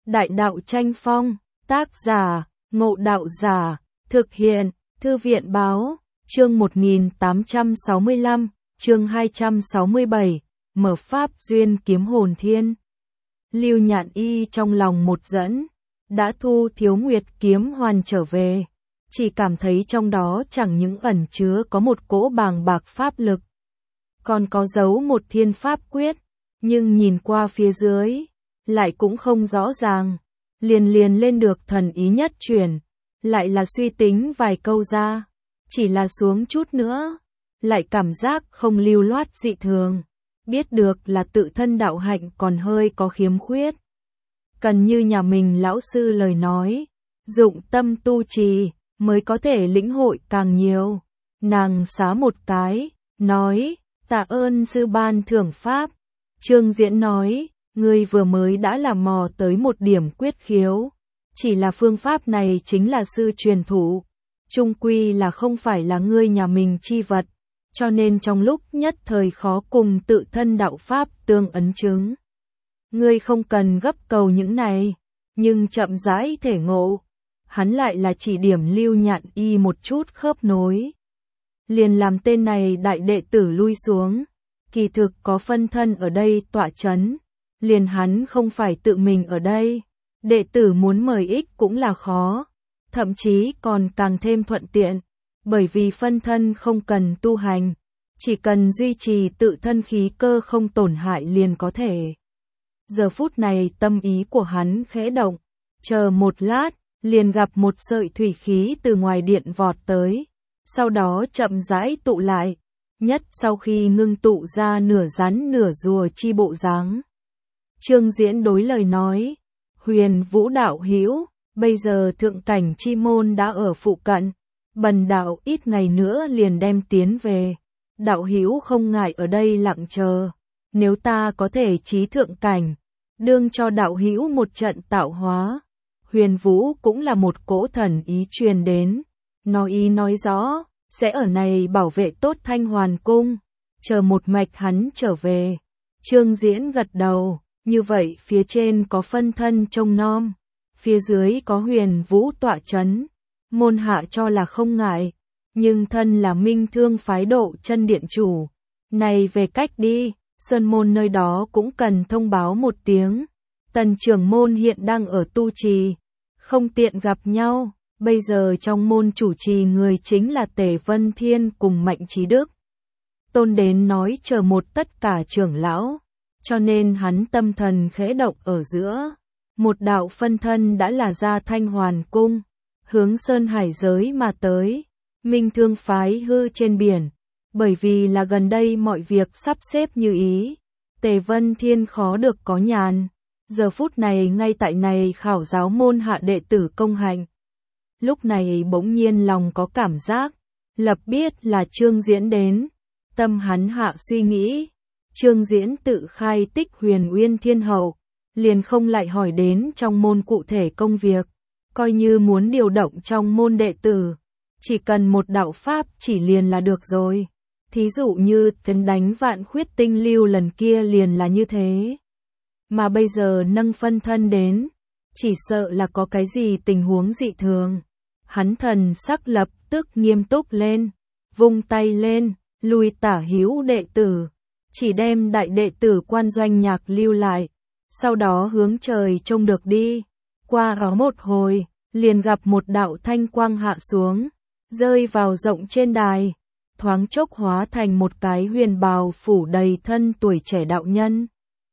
Đại đạo tranh phong, tác giả, Ngộ Đạo Giả, thực hiện, Thư viện báo, chương 1865, chương 267, mở pháp duyên kiếm hồn thiên. Lưu Nhạn Y trong lòng một dẫn, đã thu Thiếu Nguyệt kiếm hoàn trở về, chỉ cảm thấy trong đó chẳng những ẩn chứa có một cỗ bàng bạc pháp lực, còn có giấu một thiên pháp quyết, nhưng nhìn qua phía dưới, lại cũng không rõ ràng, liền lên được thần ý nhất chuyển, lại là suy tính vài câu ra, chỉ là xuống chút nữa, lại cảm giác không lưu loát dị thường, biết được là tự thân đạo hạnh còn hơi có khiếm khuyết. Cần như nhà mình lão sư lời nói, dụng tâm tu trì, mới có thể lĩnh hội càng nhiều. Nàng xá một cái, nói, tạ ơn sư ban thưởng pháp. Trương Diễn nói, ngươi vừa mới đã làm mò tới một điểm quyết khiếu, chỉ là phương pháp này chính là sư truyền thụ, chung quy là không phải là ngươi nhà mình chi vật, cho nên trong lúc nhất thời khó cùng tự thân đạo pháp tương ấn chứng. Ngươi không cần gấp cầu những này, nhưng chậm rãi thể ngộ. Hắn lại là chỉ điểm Lưu Nhạn Y một chút khớp nối. Liền làm tên này đại đệ tử lui xuống, kỳ thực có phân thân ở đây tọa chấn, liền hắn không phải tự mình ở đây, đệ tử muốn mời ích cũng là khó, thậm chí còn càng thêm thuận tiện, bởi vì phân thân không cần tu hành, chỉ cần duy trì tự thân khí cơ không tổn hại liền có thể. Giờ phút này tâm ý của hắn khẽ động, chờ một lát, liền gặp một sợi thủy khí từ ngoài điện vọt tới, sau đó chậm rãi tụ lại, nhất sau khi ngưng tụ ra nửa rắn nửa rùa chi bộ dáng. Trương Diễn đối lời nói, Huyền Vũ đạo hữu, bây giờ thượng cảnh chi môn đã ở phụ cận, bần đạo ít ngày nữa liền đem tiến về, đạo hữu không ngại ở đây lặng chờ, nếu ta có thể chí thượng cảnh, đương cho đạo hữu một trận tạo hóa. Huyền Vũ cũng là một cỗ thần ý truyền đến, nói rõ, sẽ ở này bảo vệ tốt Thanh Hoàn Cung, chờ một mạch hắn trở về. Trương Diễn gật đầu, như vậy phía trên có phân thân trông nom, phía dưới có Huyền Vũ tọa chấn, môn hạ cho là không ngại, nhưng thân là Minh Thương phái Độ Chân điện chủ, này về cách đi, sơn môn nơi đó cũng cần thông báo một tiếng. Tần trưởng môn hiện đang ở tu trì, không tiện gặp nhau, bây giờ trong môn chủ trì người chính là Tề Vân Thiên cùng Mạnh Chí Đức. Tôn đến nói chờ một tất cả trưởng lão, cho nên hắn tâm thần khẽ động ở giữa. Một đạo phân thân đã là ra Thanh Hoàn Cung, hướng Sơn Hải giới mà tới, Minh Thương phái hư trên biển, bởi vì là gần đây mọi việc sắp xếp như ý, Tề Vân Thiên khó được có nhàn. Giờ phút này ngay tại này khảo giáo môn hạ đệ tử công hành. Lúc này bỗng nhiên lòng có cảm giác, lập biết là Trương Diễn đến. Tâm hắn hạ suy nghĩ, Trương Diễn tự khai tích Huyền Uyên Thiên Hậu, liền không lại hỏi đến trong môn cụ thể công việc, coi như muốn điều động trong môn đệ tử, chỉ cần một đạo pháp chỉ liền là được rồi. Thí dụ như tấn đánh Vạn Khuyết Tinh Lưu lần kia liền là như thế. Mà bây giờ nâng phân thân đến, chỉ sợ là có cái gì tình huống dị thường. Hắn thần sắc lập tức nghiêm túc lên, vung tay lên, lui tả hữu đệ tử, chỉ đem đại đệ tử Quan Doanh Nhạc lưu lại, sau đó hướng trời trông được đi. Qua ở một hồi, liền gặp một đạo thanh quang hạ xuống, rơi vào rộng trên đài, thoáng chốc hóa thành một cái huyền bào phủ đầy thân tuổi trẻ đạo nhân.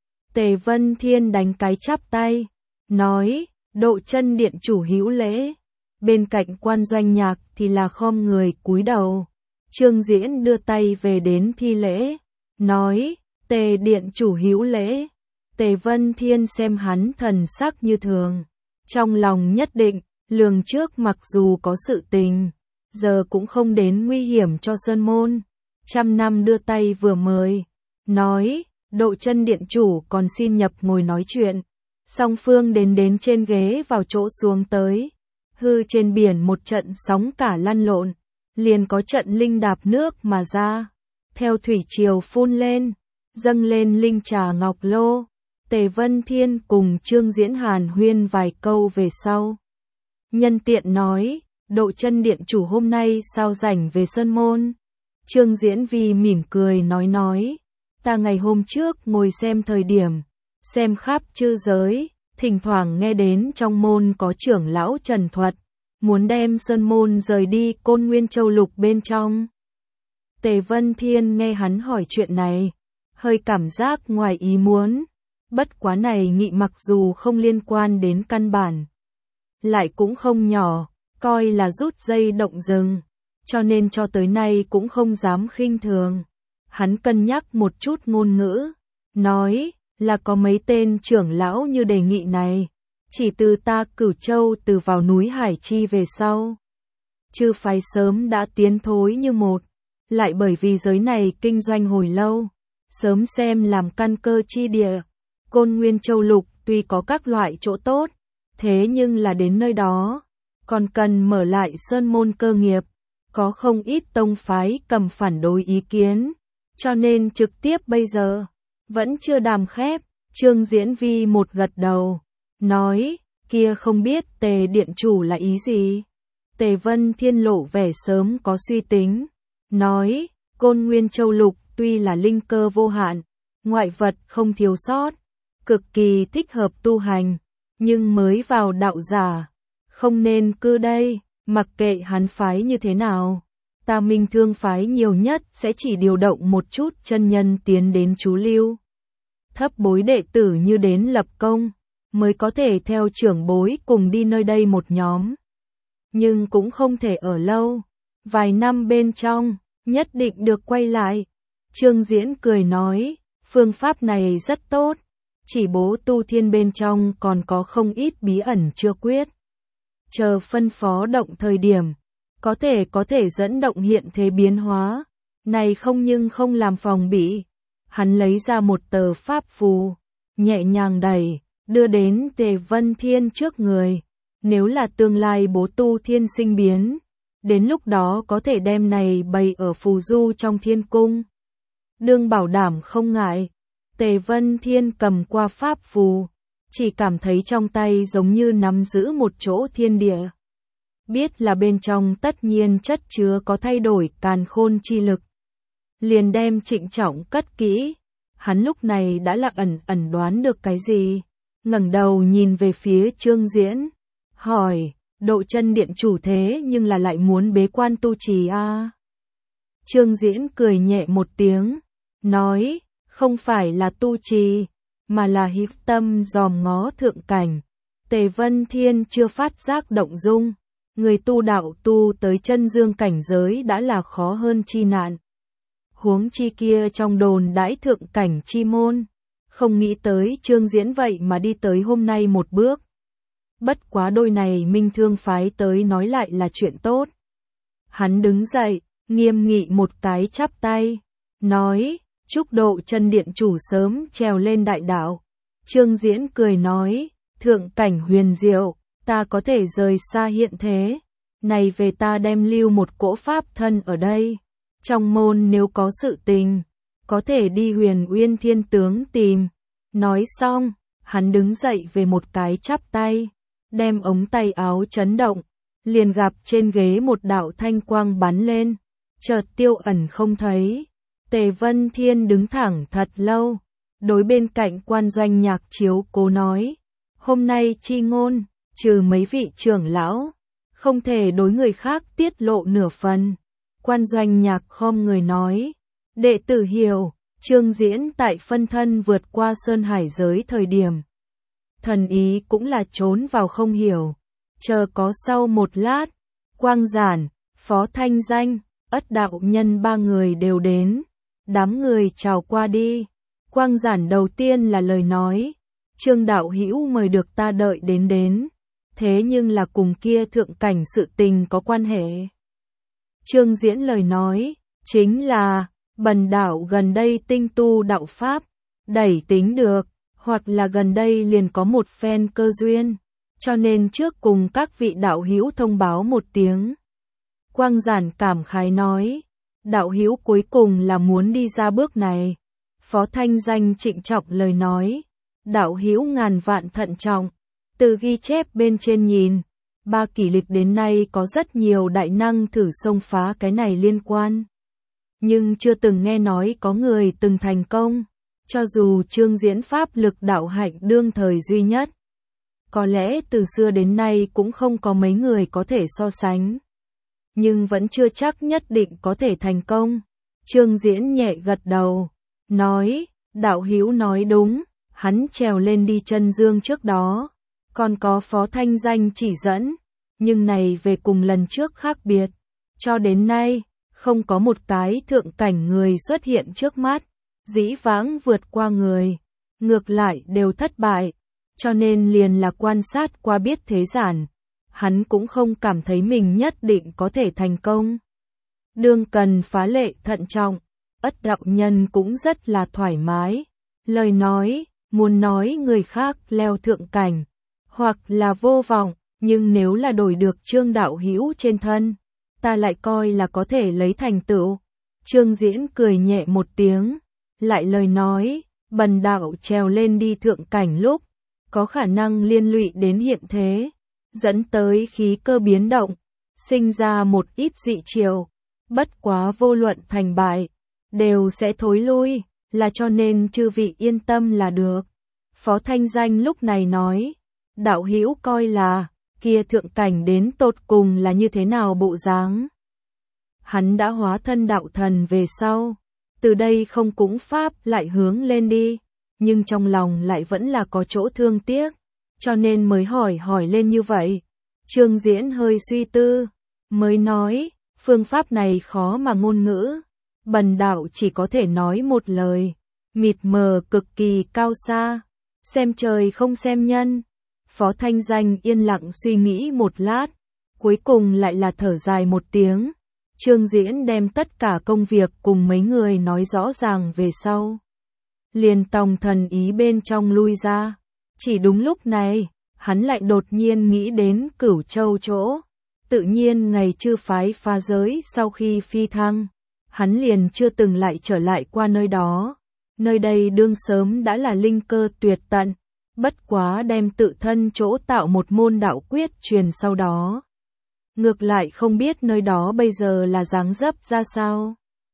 Tề Vân Thiên đánh cái chắp tay, nói, Độ Chân điện chủ hữu lễ. Bên cạnh Quan Doanh Nhạc thì là khom người cúi đầu. Trương Diễn đưa tay về đến thi lễ, nói, Tề điện chủ hữu lễ. Tề Vân Thiên xem hắn thần sắc như thường, trong lòng nhất định, lường trước mặc dù có sự tình, giờ cũng không đến nguy hiểm cho sơn môn. Trăm năm đưa tay vừa mời, nói, Độ Chân điện chủ còn xin nhập ngồi nói chuyện. Song phương đến trên ghế vào chỗ xuống tới. Hư trên biển một trận sóng cả lăn lộn, liền có trận linh đạp nước mà ra. Theo thủy triều phun lên, dâng lên linh trà ngọc lô. Tề Vân Thiên cùng Trương Diễn hàn huyên vài câu về sau. Nhân tiện nói, Độ Chân điện chủ hôm nay sao rảnh về Sơn Môn? Trương Diễn Vi mỉm cười nói, ta ngày hôm trước ngồi xem thời điểm, xem khắp chư giới, thỉnh thoảng nghe đến trong môn có trưởng lão Trần Thuật, muốn đem Sơn Môn rời đi Côn Nguyên Châu Lục bên trong. Tề Vân Thiên nghe hắn hỏi chuyện này, hơi cảm giác ngoài ý muốn, bất quá này nghị mặc dù không liên quan đến căn bản, lại cũng không nhỏ, coi là rút dây động rừng, cho nên cho tới nay cũng không dám khinh thường. Hắn cân nhắc một chút ngôn ngữ, nói là có mấy tên trưởng lão như đề nghị này, chỉ từ ta Cửu Châu từ vào núi Hải Chi về sau. Chư phái sớm đã tiến thối như một, lại bởi vì giới này kinh doanh hồi lâu, sớm xem làm căn cơ chi địa. Côn Nguyên Châu Lục tuy có các loại chỗ tốt, thế nhưng là đến nơi đó, còn cần mở lại sơn môn cơ nghiệp, có không ít tông phái cầm phản đối ý kiến, cho nên trực tiếp bây giờ, vẫn chưa đàm khép. Trương Diễn Vi một gật đầu, nói, kia không biết Tề điện chủ là ý gì? Tề Vân Thiên lộ vẻ sớm có suy tính, nói, Côn Nguyên Châu Lục tuy là linh cơ vô hạn, ngoại vật không thiếu sót, cực kỳ thích hợp tu hành, nhưng mới vào đạo giả, không nên cư đây, mặc kệ hắn phái như thế nào. Ta Minh Thương phái nhiều nhất sẽ chỉ điều động một chút chân nhân tiến đến chú lưu. Thấp bối đệ tử như đến lập công, mới có thể theo trưởng bối cùng đi nơi đây một nhóm. Nhưng cũng không thể ở lâu, vài năm bên trong, nhất định được quay lại. Trương Diễn cười nói, phương pháp này rất tốt, chỉ bố tu thiên bên trong còn có không ít bí ẩn chưa quyết. Chờ phân phó động thời điểm, có thể dẫn động hiện thế biến hóa, này không nhưng không làm phòng bị. Hắn lấy ra một tờ pháp phù, nhẹ nhàng đẩy, đưa đến Tề Vân Thiên trước người. Nếu là tương lai bố tu thiên sinh biến, đến lúc đó có thể đem này bày ở phù du trong thiên cung. Đương bảo đảm không ngại. Tề Vân Thiên cầm qua pháp phù, chỉ cảm thấy trong tay giống như nắm giữ một chỗ thiên địa. Biết là bên trong tất nhiên chất chứa có thay đổi càn khôn chi lực. Liền đem trịnh trọng cất kỹ, hắn lúc này đã là ẩn đoán được cái gì, ngẩng đầu nhìn về phía Trương Diễn, hỏi, Độ Chân điện chủ thế nhưng là lại muốn bế quan tu trì a? Trương Diễn cười nhẹ một tiếng, nói, không phải là tu trì, mà là hít tâm dòm ngó thượng cảnh. Tề Vân Thiên chưa phát giác động dung, người tu đạo tu tới chân dương cảnh giới đã là khó hơn chi nạn. Huống chi kia trong đồn đãi thượng cảnh chi môn, không nghĩ tới Trương Diễn vậy mà đi tới hôm nay một bước. Bất quá đôi này Minh Thương phái tới nói lại là chuyện tốt. Hắn đứng dậy, nghiêm nghị một cái chắp tay, nói, chúc Độ Chân điện chủ sớm trèo lên đại đạo. Trương Diễn cười nói, thượng cảnh huyền diệu, ta có thể rời xa hiện thế, này về ta đem lưu một cỗ pháp thân ở đây. Trong môn nếu có sự tình, có thể đi Huyền Uyên Thiên tướng tìm. Nói xong, hắn đứng dậy về một cái chắp tay, đem ống tay áo chấn động, liền gặp trên ghế một đạo thanh quang bắn lên, chợt tiêu ẩn không thấy. Tề Vân Thiên đứng thẳng thật lâu, đối bên cạnh Quan Doanh Nhạc chiếu cố nói, hôm nay chi ngôn, trừ mấy vị trưởng lão, không thể đối người khác tiết lộ nửa phần. Quan Doanh Nhạc khom người nói, đệ tử hiểu. Trương Diễn tại phân thân vượt qua sơn hải giới thời điểm, thần ý cũng là trốn vào không hiểu. Chờ có sau một lát, Quang Giản, Phó Thanh Danh, Ất đạo nhân ba người đều đến, đám người chào qua đi. Quang Giản đầu tiên là lời nói, Trương đạo hữu mời được ta đợi đến, thế nhưng là cùng kia thượng cảnh sự tình có quan hệ. Trương Diễn lời nói, chính là, bần đạo gần đây tinh tu đạo pháp, đẩy tính được, hoặc là gần đây liền có một phen cơ duyên, cho nên trước cùng các vị đạo hữu thông báo một tiếng. Quang Giản cảm khái nói, đạo hữu cuối cùng là muốn đi ra bước này. Phó Thanh Danh trịnh trọng lời nói, đạo hữu ngàn vạn thận trọng. Từ ghi chép bên trên nhìn, 3 kỷ lịch đến nay có rất nhiều đại năng thử xông phá cái này liên quan. Nhưng chưa từng nghe nói có người từng thành công, cho dù Trương Diễn pháp lực đạo hạnh đương thời duy nhất. Có lẽ từ xưa đến nay cũng không có mấy người có thể so sánh. Nhưng vẫn chưa chắc nhất định có thể thành công. Trương Diễn nhẹ gật đầu, nói, đạo hữu nói đúng, hắn trèo lên đi chân dương trước đó. Còn có Phó Thanh Danh chỉ dẫn, nhưng này về cùng lần trước khác biệt. Cho đến nay, không có một cái thượng cảnh người xuất hiện trước mắt, dĩ vãng vượt qua người, ngược lại đều thất bại, cho nên liền là quan sát qua biết thế giản, hắn cũng không cảm thấy mình nhất định có thể thành công. Đương cần phá lệ thận trọng, Ất đạo nhân cũng rất là thoải mái, lời nói, muốn nói người khác leo thượng cảnh, hoặc là vô vọng, nhưng nếu là đổi được Trương đạo hữu trên thân, ta lại coi là có thể lấy thành tựu. Trương Diễn cười nhẹ một tiếng, lại lời nói, bần đạo trèo lên đi thượng cảnh lúc, có khả năng liên lụy đến hiện thế, dẫn tới khí cơ biến động, sinh ra một ít dị chiều, bất quá vô luận thành bại, đều sẽ thối lui, là cho nên chư vị yên tâm là được. Phó Thanh Danh lúc này nói, đạo hữu coi là, kia thượng cảnh đến tột cùng là như thế nào bộ dáng. Hắn đã hóa thân đạo thần về sau, từ đây không cúng pháp lại hướng lên đi, nhưng trong lòng lại vẫn là có chỗ thương tiếc, cho nên mới hỏi lên như vậy. Trương Diễn hơi suy tư, mới nói, phương pháp này khó mà ngôn ngữ, bần đạo chỉ có thể nói một lời, mịt mờ cực kỳ cao xa, xem trời không xem nhân. Phó Thanh Danh yên lặng suy nghĩ một lát, cuối cùng lại là thở dài một tiếng. Trương Diễn đem tất cả công việc cùng mấy người nói rõ ràng về sau. Liền tòng thần ý bên trong lui ra. Chỉ đúng lúc này, hắn lại đột nhiên nghĩ đến Cửu Châu chỗ. Tự nhiên ngày chư phái phá giới sau khi phi thăng, hắn liền chưa từng lại trở lại qua nơi đó. Nơi đây đương sớm đã là linh cơ tuyệt tận. Bất quá đem tự thân chỗ tạo một môn đạo quyết truyền sau đó. Ngược lại không biết nơi đó bây giờ là dáng dấp ra sao.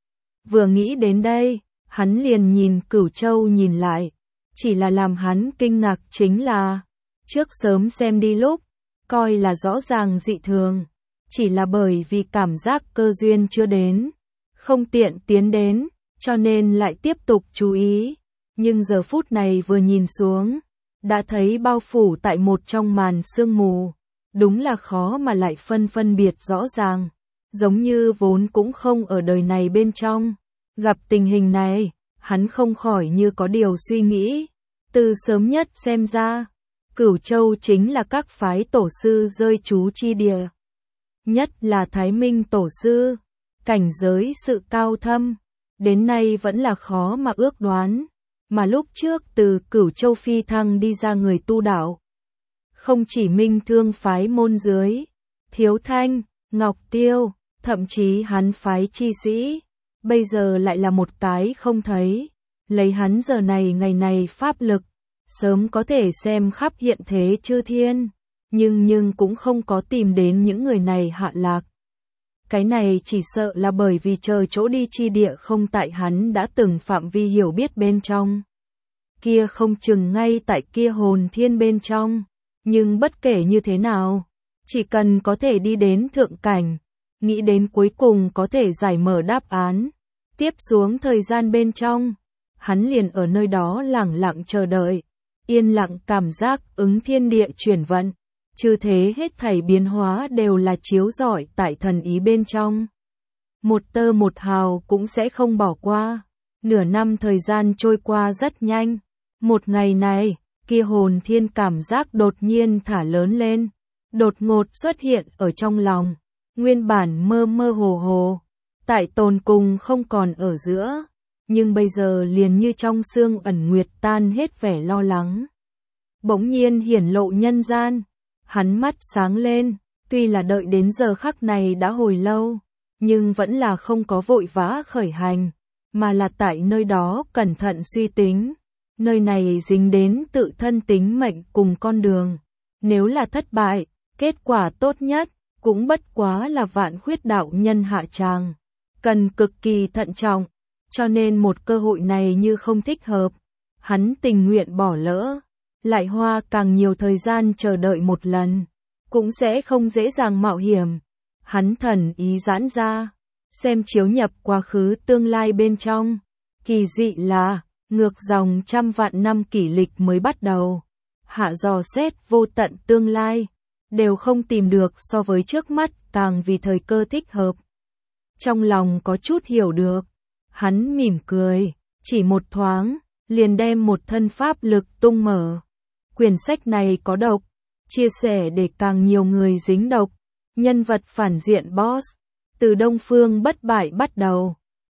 Vừa nghĩ đến đây, hắn liền nhìn Cửu Châu nhìn lại. Chỉ là làm hắn kinh ngạc chính là, trước sớm xem đi lúc, coi là rõ ràng dị thường. Chỉ là bởi vì cảm giác cơ duyên chưa đến, không tiện tiến đến, cho nên lại tiếp tục chú ý. Nhưng giờ phút này vừa nhìn xuống, đã thấy bao phủ tại một trong màn sương mù, đúng là khó mà lại phân biệt rõ ràng, giống như vốn cũng không ở đời này bên trong. Gặp tình hình này, hắn không khỏi như có điều suy nghĩ, từ sớm nhất xem ra, Cửu Châu chính là các phái tổ sư rơi trú chi địa. Nhất là Thái Minh tổ sư, cảnh giới sự cao thâm, đến nay vẫn là khó mà ước đoán. Mà lúc trước từ Cửu Châu phi thăng đi ra người tu đạo, không chỉ Minh Thương phái môn dưới, Thiếu Thanh, Ngọc Tiêu, thậm chí hắn phái chi sĩ, bây giờ lại là một cái không thấy. Lấy hắn giờ này ngày này pháp lực, sớm có thể xem khắp hiện thế chư thiên, nhưng cũng không có tìm đến những người này hạ lạc. Cái này chỉ sợ là bởi vì trời chỗ đi chi địa không tại hắn đã từng phạm vi hiểu biết bên trong. Kia không chừng ngay tại kia hồn thiên bên trong. Nhưng bất kể như thế nào, chỉ cần có thể đi đến thượng cảnh, nghĩ đến cuối cùng có thể giải mở đáp án. Tiếp xuống thời gian bên trong, hắn liền ở nơi đó lẳng lặng chờ đợi, yên lặng cảm giác ứng thiên địa chuyển vận. Trừ thế hết thảy biến hóa đều là chiếu rọi tại thần ý bên trong. Một tơ một hào cũng sẽ không bỏ qua. Nửa năm thời gian trôi qua rất nhanh. Một ngày này, kia hồn thiên cảm giác đột nhiên thả lớn lên. Đột ngột xuất hiện ở trong lòng. Nguyên bản mơ mơ hồ hồ. Tại tồn cùng không còn ở giữa. Nhưng bây giờ liền như trong sương ẩn nguyệt tan hết vẻ lo lắng. Bỗng nhiên hiển lộ nhân gian. Hắn mắt sáng lên, tuy là đợi đến giờ khắc này đã hồi lâu, nhưng vẫn là không có vội vã khởi hành, mà là tại nơi đó cẩn thận suy tính. Nơi này dính đến tự thân tính mệnh cùng con đường. Nếu là thất bại, kết quả tốt nhất cũng bất quá là vạn khuyết đạo nhân hạ tràng. Cần cực kỳ thận trọng, cho nên một cơ hội này như không thích hợp. Hắn tình nguyện bỏ lỡ, lại hoa càng nhiều thời gian chờ đợi một lần, cũng sẽ không dễ dàng mạo hiểm. Hắn thần ý giãn ra, xem chiếu nhập quá khứ tương lai bên trong. Kỳ dị là, ngược dòng trăm vạn năm kỷ lịch mới bắt đầu. Hạ dò xét vô tận tương lai, đều không tìm được so với trước mắt càng vì thời cơ thích hợp. Trong lòng có chút hiểu được, hắn mỉm cười, chỉ một thoáng, liền đem một thân pháp lực tung mở. Quyển sách này có độc, chia sẻ để càng nhiều người dính độc. Nhân vật phản diện boss, từ Đông Phương bất bại bắt đầu,